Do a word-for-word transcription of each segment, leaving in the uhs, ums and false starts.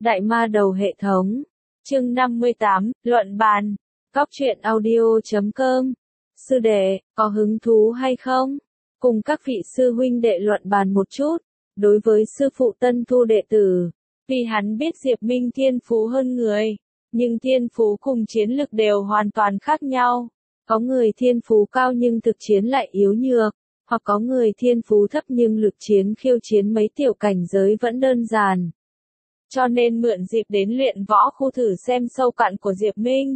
Đại ma đầu hệ thống. Chương năm mươi tám, luận bàn. Cóc truyện audio chấm com. Sư đệ, có hứng thú hay không? Cùng các vị sư huynh đệ luận bàn một chút. Đối với sư phụ tân thu đệ tử, vì hắn biết Diệp Minh thiên phú hơn người, nhưng thiên phú cùng chiến lực đều hoàn toàn khác nhau. Có người thiên phú cao nhưng thực chiến lại yếu nhược, hoặc có người thiên phú thấp nhưng lực chiến khiêu chiến mấy tiểu cảnh giới vẫn đơn giản. Cho nên mượn dịp đến luyện võ khu thử xem sâu cạn của Diệp Minh.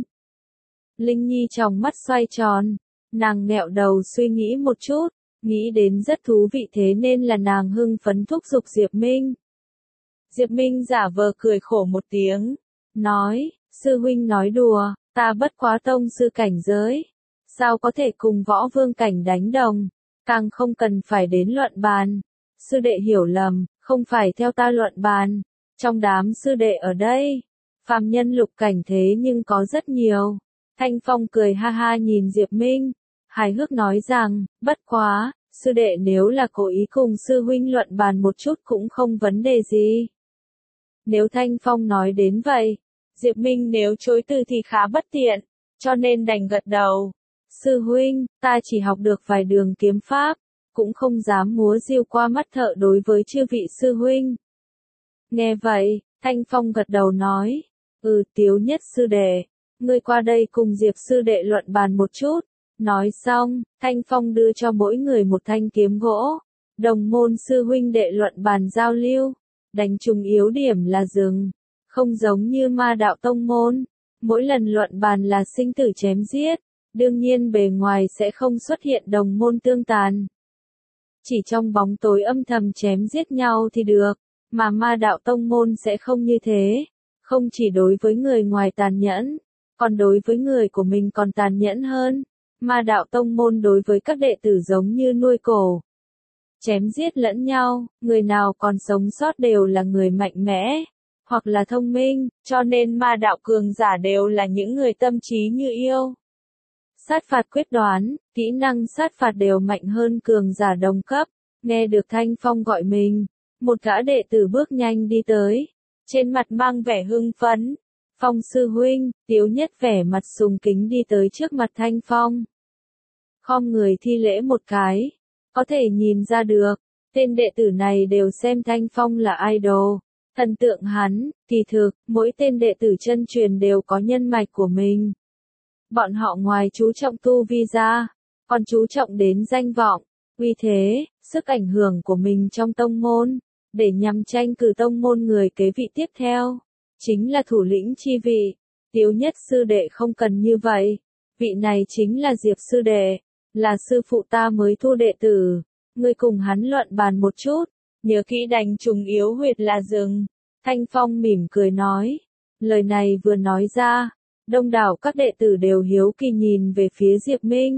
Linh Nhi trong mắt xoay tròn, nàng nghẹo đầu suy nghĩ một chút, nghĩ đến rất thú vị thế nên là nàng hưng phấn thúc giục Diệp Minh. Diệp Minh giả vờ cười khổ một tiếng, nói, sư huynh nói đùa, ta bất quá tông sư cảnh giới, sao có thể cùng võ vương cảnh đánh đồng, càng không cần phải đến luận bàn. Sư đệ hiểu lầm, không phải theo ta luận bàn. Trong đám sư đệ ở đây, phàm nhân lục cảnh thế nhưng có rất nhiều. Thanh Phong cười ha ha nhìn Diệp Minh, hài hước nói rằng, bất quá, sư đệ nếu là cố ý cùng sư huynh luận bàn một chút cũng không vấn đề gì. Nếu Thanh Phong nói đến vậy, Diệp Minh nếu chối từ thì khá bất tiện, cho nên đành gật đầu. Sư huynh, ta chỉ học được vài đường kiếm pháp, cũng không dám múa diêu qua mắt thợ đối với chư vị sư huynh. Nghe vậy, Thanh Phong gật đầu nói, ừ Tiếu Nhất sư đệ, ngươi qua đây cùng Diệp sư đệ luận bàn một chút. Nói xong, Thanh Phong đưa cho mỗi người một thanh kiếm gỗ, đồng môn sư huynh đệ luận bàn giao lưu, đánh trùng yếu điểm là dừng, không giống như ma đạo tông môn, mỗi lần luận bàn là sinh tử chém giết, đương nhiên bề ngoài sẽ không xuất hiện đồng môn tương tàn. Chỉ trong bóng tối âm thầm chém giết nhau thì được. Mà ma đạo tông môn sẽ không như thế, không chỉ đối với người ngoài tàn nhẫn, còn đối với người của mình còn tàn nhẫn hơn. Ma đạo tông môn đối với các đệ tử giống như nuôi cổ, chém giết lẫn nhau, người nào còn sống sót đều là người mạnh mẽ, hoặc là thông minh, cho nên ma đạo cường giả đều là những người tâm trí như yêu. Sát phạt quyết đoán, kỹ năng sát phạt đều mạnh hơn cường giả đồng cấp. Nghe được Thanh Phong gọi mình, một gã đệ tử bước nhanh đi tới, trên mặt mang vẻ hưng phấn. Phong sư huynh, Tiếu Nhất vẻ mặt sùng kính đi tới trước mặt Thanh Phong. Khom người thi lễ một cái, có thể nhìn ra được, tên đệ tử này đều xem Thanh Phong là idol, thần tượng hắn, kỳ thực, mỗi tên đệ tử chân truyền đều có nhân mạch của mình. Bọn họ ngoài chú trọng tu vi ra, còn chú trọng đến danh vọng, uy thế, sức ảnh hưởng của mình trong tông môn, để nhằm tranh cử tông môn người kế vị tiếp theo, chính là thủ lĩnh chi vị. Tiếu Nhất sư đệ không cần như vậy, vị này chính là Diệp sư đệ, là sư phụ ta mới thu đệ tử, ngươi cùng hắn luận bàn một chút, nhớ kỹ đánh trùng yếu huyệt là dừng. Thanh Phong mỉm cười nói, lời này vừa nói ra, đông đảo các đệ tử đều hiếu kỳ nhìn về phía Diệp Minh.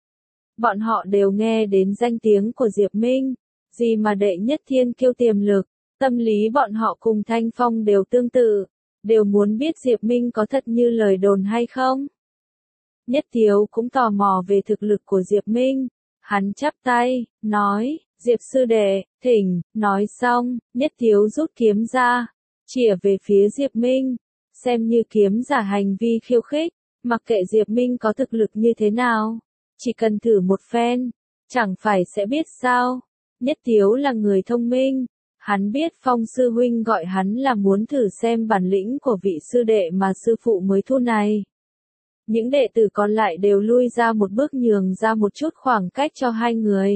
Bọn họ đều nghe đến danh tiếng của Diệp Minh, gì mà đệ nhất thiên kiêu tiềm lực, tâm lý bọn họ cùng Thanh Phong đều tương tự, đều muốn biết Diệp Minh có thật như lời đồn hay không. Nhất Thiếu cũng tò mò về thực lực của Diệp Minh, hắn chắp tay, nói, Diệp sư đệ, thỉnh. Nói xong, Nhất Thiếu rút kiếm ra, chĩa về phía Diệp Minh, xem như kiếm giả hành vi khiêu khích, mặc kệ Diệp Minh có thực lực như thế nào, chỉ cần thử một phen, chẳng phải sẽ biết sao. Nhất Thiếu là người thông minh, hắn biết Phong sư huynh gọi hắn là muốn thử xem bản lĩnh của vị sư đệ mà sư phụ mới thu này. Những đệ tử còn lại đều lui ra một bước nhường ra một chút khoảng cách cho hai người.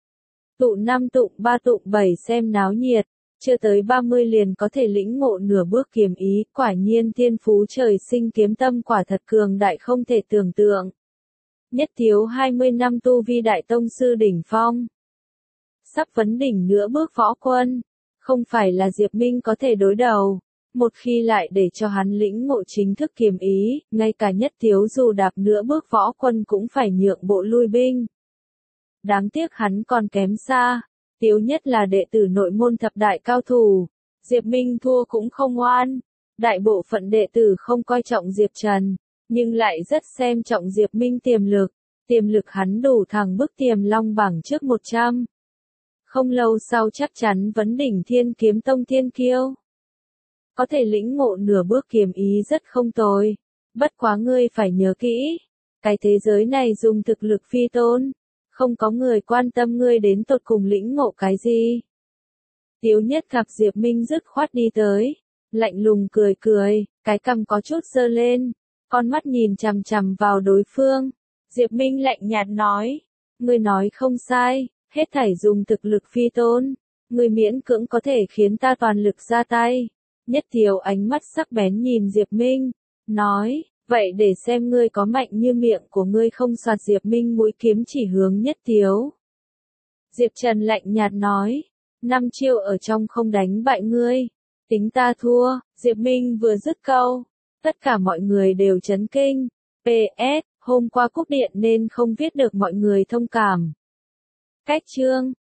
Tụ năm tụ ba tụ bảy xem náo nhiệt, chưa tới ba mươi liền có thể lĩnh ngộ nửa bước kiếm ý, quả nhiên thiên phú trời sinh kiếm tâm quả thật cường đại không thể tưởng tượng. Nhất Thiếu hai mươi năm tu vi đại tông sư đỉnh phong, sắp vấn đỉnh nửa bước võ quân, không phải là Diệp Minh có thể đối đầu. Một khi lại để cho hắn lĩnh ngộ chính thức kiếm ý, ngay cả Nhất Thiếu dù đạp nửa bước võ quân cũng phải nhượng bộ lui binh. Đáng tiếc hắn còn kém xa, Tiếu Nhất là đệ tử nội môn thập đại cao thủ, Diệp Minh thua cũng không oan. Đại bộ phận đệ tử không coi trọng Diệp Trần, nhưng lại rất xem trọng Diệp Minh tiềm lực, tiềm lực hắn đủ thẳng bức Tiềm Long bảng trước một trăm. Không lâu sau chắc chắn vấn đỉnh Thiên Kiếm Tông thiên kiêu. có thể lĩnh ngộ nửa bước kiếm ý rất không tồi. Bất quá ngươi phải nhớ kỹ, cái thế giới này dùng thực lực phi tôn, không có người quan tâm ngươi đến tột cùng lĩnh ngộ cái gì. Tiếu Nhất gặp Diệp Minh dứt khoát đi tới, lạnh lùng cười cười, cái cằm có chút giơ lên, con mắt nhìn chằm chằm vào đối phương. Diệp Minh lạnh nhạt nói, ngươi nói không sai, hết thảy dùng thực lực phi tôn, ngươi miễn cưỡng có thể khiến ta toàn lực ra tay. Nhất Thiếu ánh mắt sắc bén nhìn Diệp Minh, nói, vậy để xem ngươi có mạnh như miệng của ngươi không. Soạt Diệp Minh mũi kiếm chỉ hướng Nhất Thiếu. Diệp Trần lạnh nhạt nói, năm chiêu ở trong không đánh bại ngươi, tính ta thua. Diệp Minh vừa dứt câu, tất cả mọi người đều chấn kinh. pê ét, hôm qua cúp điện nên không viết được mọi người thông cảm. Cách chương